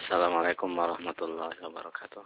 Assalamualaikum warahmatullahi wabarakatuh.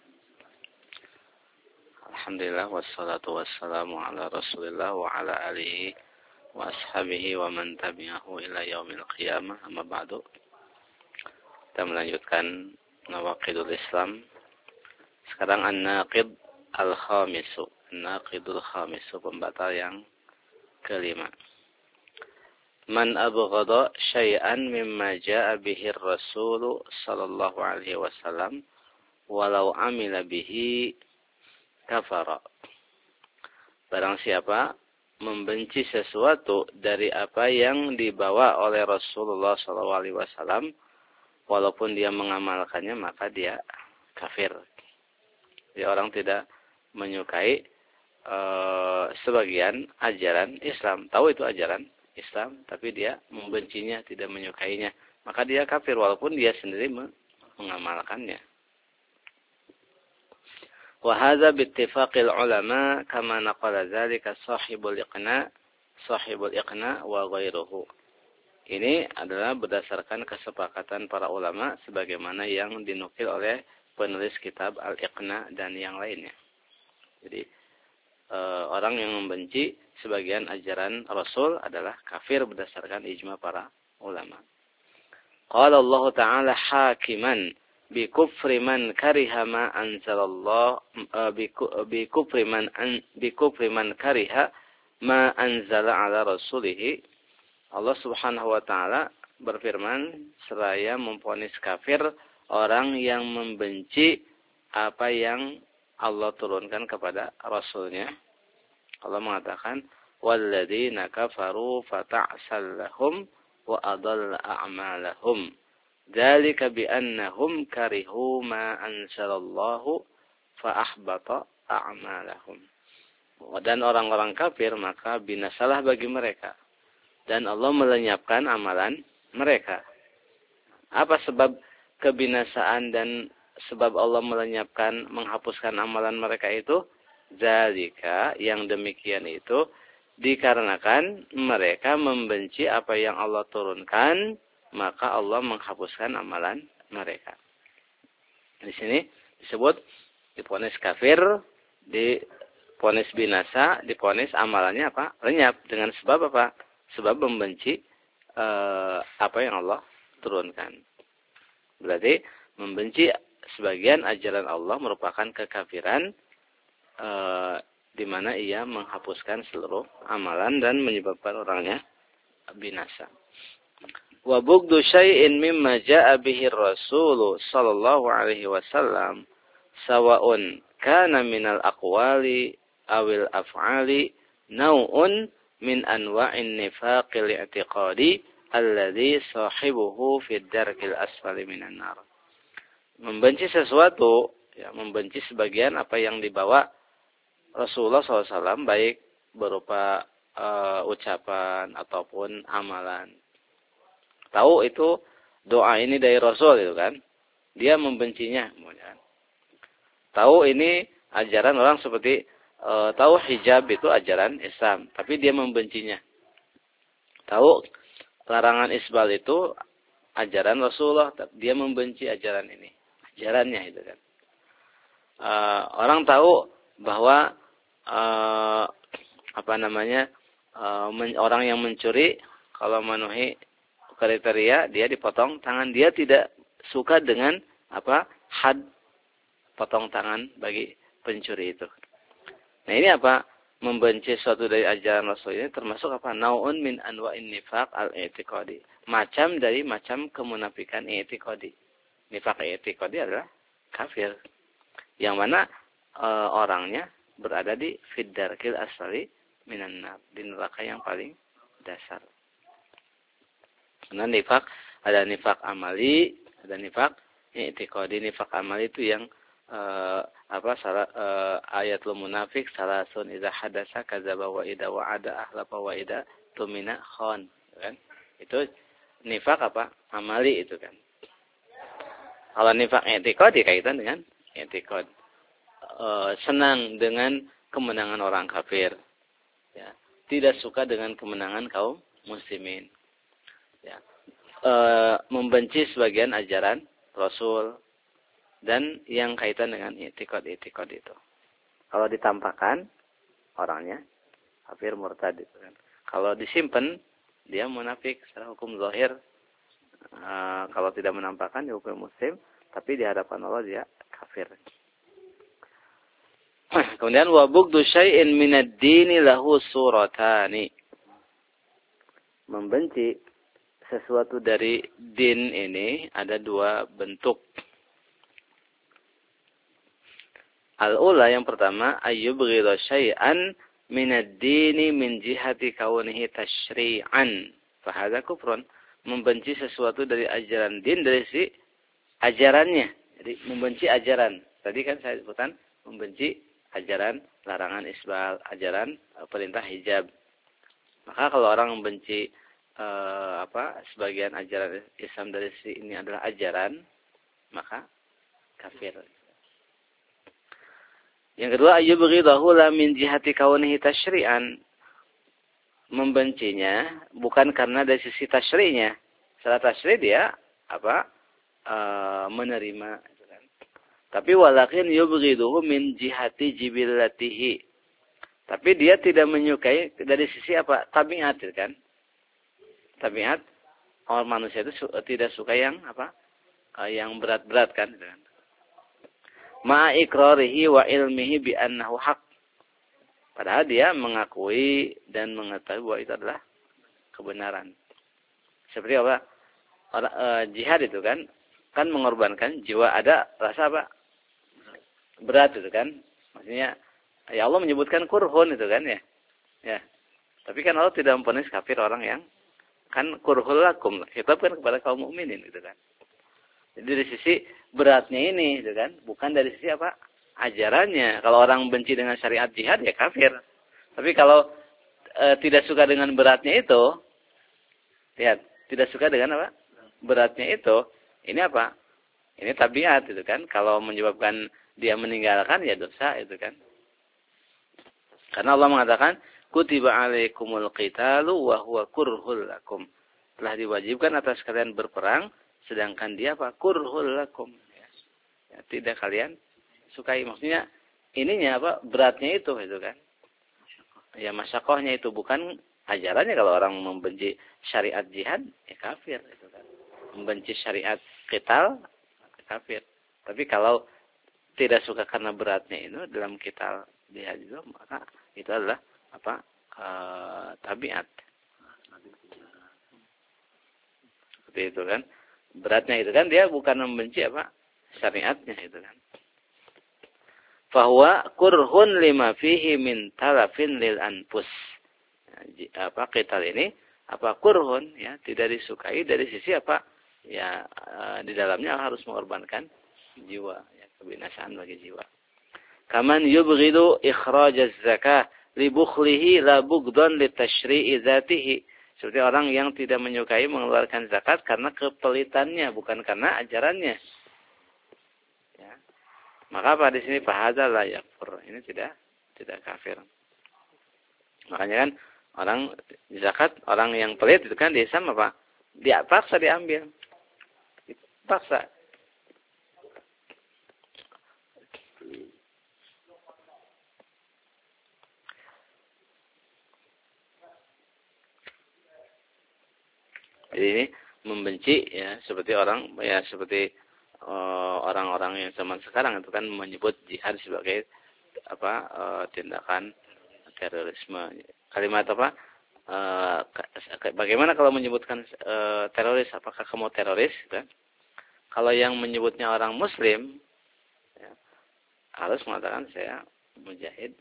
Alhamdulillah wassalatu wassalamu ala Rasulillah wa ala alihi wa ashabihi wa man tabi'ahu ila yaumil qiyamah. Amma ba'du. Kita melanjutkan Nawaqidul Islam. Sekarang An-Naqid Al-Khamisu. An-Naqidul Khamisu, pembatal yang kelima. Man abghada syai'an mimma ja'a bihi Rasul sallallahu alaihi wasallam walau amila bihi kafara. Barang siapa membenci sesuatu dari apa yang dibawa oleh Rasulullah sallallahu alaihi wasallam walaupun dia mengamalkannya, maka dia kafir. Jadi orang tidak menyukai sebagian ajaran Islam. Tahu itu ajaran Islam, tapi dia membencinya, tidak menyukainya, maka dia kafir walaupun dia sendiri mengamalkannya. Wa hadza bittifaqil ulama kama naqala dzalika sahibul iqna wa ghairuhu. Ini adalah berdasarkan kesepakatan para ulama sebagaimana yang dinukil oleh penulis kitab Al-Iqna dan yang lainnya. Jadi orang yang membenci sebagian ajaran Rasul adalah kafir berdasarkan ijma para ulama. Qala Allah Ta'ala hakiman bi kufri man kariha ma anzalallah bi kufri man kariha ma anzala ala rasulih. Allah Subhanahu wa taala berfirman seraya memvonis kafir orang yang membenci apa yang Allah turunkan kepada Rasulnya. Allah mengatakan, وَالَّذِينَ كَفَرُوا فَتَعْسَلْ لَهُمْ وَأَضَلَّ أَعْمَالَهُمْ ذَلِكَ بِأَنَّهُمْ كَرِهُوا مَا أَنزَلَ اللَّهُ فَأَحْبَطَ أَعْمَالَهُمْ. Dan orang-orang kafir maka binasalah bagi mereka, dan Allah melenyapkan amalan mereka. Apa sebab kebinasaan dan sebab Allah melenyapkan, menghapuskan amalan mereka itu? Zalika, yang demikian itu dikarenakan mereka membenci apa yang Allah turunkan, maka Allah menghapuskan amalan mereka. Di sini disebut divonis kafir, divonis binasa, divonis amalannya apa? Lenyap. Dengan sebab apa? Sebab membenci apa yang Allah turunkan. Berarti membenci sebagian ajaran Allah merupakan kekafiran, di mana ia menghapuskan seluruh amalan dan menyebabkan orangnya binasa. Wa bughdhu syai'in mimma jaa'a bihi Rasul sallallahu alaihi wasallam sawa'un kana minal aqwali awil af'ali naw'un min anwa'in nifaqil i'tiqadi alladhi sahibuhu fid darkil asfali minan nar. Membenci sesuatu, ya, membenci sebagian apa yang dibawa Rasulullah SAW, baik berupa ucapan ataupun amalan. Tahu itu doa ini dari Rasul itu kan, dia membencinya. Tahu ini ajaran orang seperti tahu hijab itu ajaran Islam, tapi dia membencinya. Tahu larangan isbal itu ajaran Rasulullah, dia membenci ajaran ini, ajarannya itu kan. Orang tahu bahwa orang yang mencuri kalau memenuhi kriteria dia dipotong tangan. Dia tidak suka dengan had potong tangan bagi pencuri itu. Nah ini apa? Membenci suatu dari ajaran Rasul ini termasuk apa? Nau'un min anwa'in nifaq al-i'tiqadi. Macam dari macam kemunafikan i'tiqadi. Nifaq i'tiqadi adalah kafir. Yang mana orangnya berada di fiddarkil asfali minan nar, di neraka yang paling dasar. Karena nifaq ada nifaq amali, ada nifaq i'tiqadi. Nifaq amali itu yang ayatul munafik salasun idza hadasa kadzaba wa idza wa'ada ahlafa wa idza tumina khan, kan? Itu nifaq amali itu kan. Kalau nifaq i'tiqadi kaitan dengan i'tiqad. Senang dengan kemenangan orang kafir, ya. Tidak suka dengan kemenangan kaum muslimin, ya. Membenci sebagian ajaran Rasul, dan yang kaitan dengan i'tiqad-i'tiqad itu. Kalau ditampakkan orangnya kafir murtad itu kan. Kalau disimpan dia munafik secara hukum zahir. Kalau tidak menampakkan dia hukum muslim, tapi di hadapan Allah dia kafir. Kemudian wa bughdu syai'in minad dini lahu suratani. Membenci sesuatu dari din ini ada dua bentuk. Al-ula yang pertama ayyubghidha syai'an minad dini min jihati kaunihi tasyri'an. Fa hadza kufrun. Membenci sesuatu dari ajaran din dari si ajarannya. Jadi membenci ajaran. Tadi kan saya sebutkan membenci ajaran larangan isbal, ajaran perintah hijab. Maka kalau orang membenci sebagian ajaran Islam dari si ini adalah ajaran, maka kafir. Yang kedua, ayyubghidahu la min jihati kaunihi tasyri'an. Membencinya bukan karena dari sisi tasyri'nya. Secara tasyri' dia menerima. Tapi walakin yubghiduhu min jihati jibillatihi. Tapi dia tidak menyukai dari sisi tabiat kan. Tabiat orang manusia itu tidak suka yang yang berat-berat kan. Ma'a iqrarihi wa ilmihi bi annahu haq. Padahal dia mengakui dan mengetahui bahwa itu adalah kebenaran. Seperti jihad itu kan mengorbankan jiwa, ada rasa berat itu kan. Maksudnya ya Allah menyebutkan kurhun itu kan ya. Ya. Tapi kan Allah tidak memvonis kafir orang yang kan kurhul lakum. Khitab kan kepada kaum mukminin gitu kan. Jadi dari sisi beratnya ini gitu kan, bukan dari sisi ajarannya. Kalau orang benci dengan syariat jihad ya kafir. Tapi kalau tidak suka dengan beratnya itu, lihat, tidak suka dengan beratnya itu, ini Ini tabiat itu kan. Kalau menyebabkan dia meninggalkan ya dosa itu kan. Karena Allah mengatakan kutiba alaikumul qitalu wa huwa kurhul lakum. Telah diwajibkan atas kalian berperang sedangkan dia kurhul lakum. Ya, tidak kalian sukai. Maksudnya ininya beratnya itu kan. Ya masyakohnya itu bukan ajarannya. Kalau orang membenci syariat jihad ya kafir itu kan. Membenci syariat qital kafir. Tapi kalau tidak suka karena beratnya itu dalam qital jihad itu, maka itu adalah tabiat. Seperti itu kan. Beratnya itu kan dia bukan membenci syariatnya itu kan. Fahuwa kurhun lima fihi min talafin lil anfus. Qital ini kurhun ya, tidak disukai dari sisi ya di dalamnya harus mengorbankan jiwa, ya, kebinasaan bagi jiwa. Kaman yubghidu ikhraj az-zakah li bukhlihi la bughdhan li tashri'i dzatihi. Seperti orang yang tidak menyukai mengeluarkan zakat karena kepelitannya, bukan karena ajarannya. Ya. Maka di sini fahadza la yakfur. Ini tidak kafir. Makanya kan orang zakat, orang yang pelit itu kan di Islam dia paksa diambil. Paksa. Jadi ini membenci ya seperti orang-orang yang zaman sekarang itu kan menyebut jihad sebagai tindakan terorisme. Kalimat bagaimana kalau menyebutkan teroris? Apakah kamu teroris? Kan? Kalau yang menyebutnya orang Muslim, ya, harus mengatakan saya mujahid.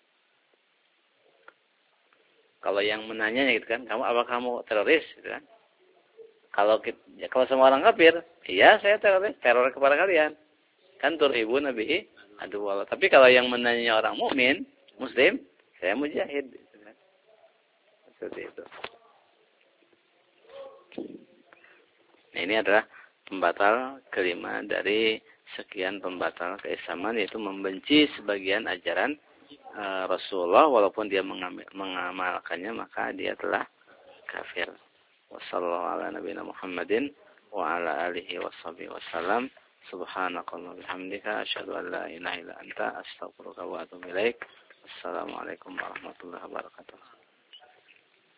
Kalau yang menanyanya gitu kan, apakah kamu teroris? Gitu kan? Kalau sama orang kafir, iya saya teroris, teror kepada kalian. Kan turhibu nabihi adu Allah. Tapi kalau yang menanya orang mukmin, Muslim, saya mujahid. Gitu kan? Seperti itu. Nah, ini adalah pembatal kelima dari sekian pembatal keislaman, yaitu membenci sebagian ajaran Rasulullah walaupun dia mengamalkannya, maka dia telah kafir. Wassallallahu ala nabiyina Muhammadin wa ala alihi washabihi wasallam. Subhanakallahumma bihamdika asyhadu an la ilaha illa anta astaghfiruka wa atubu ilaik. Assalamualaikum warahmatullahi wabarakatuh.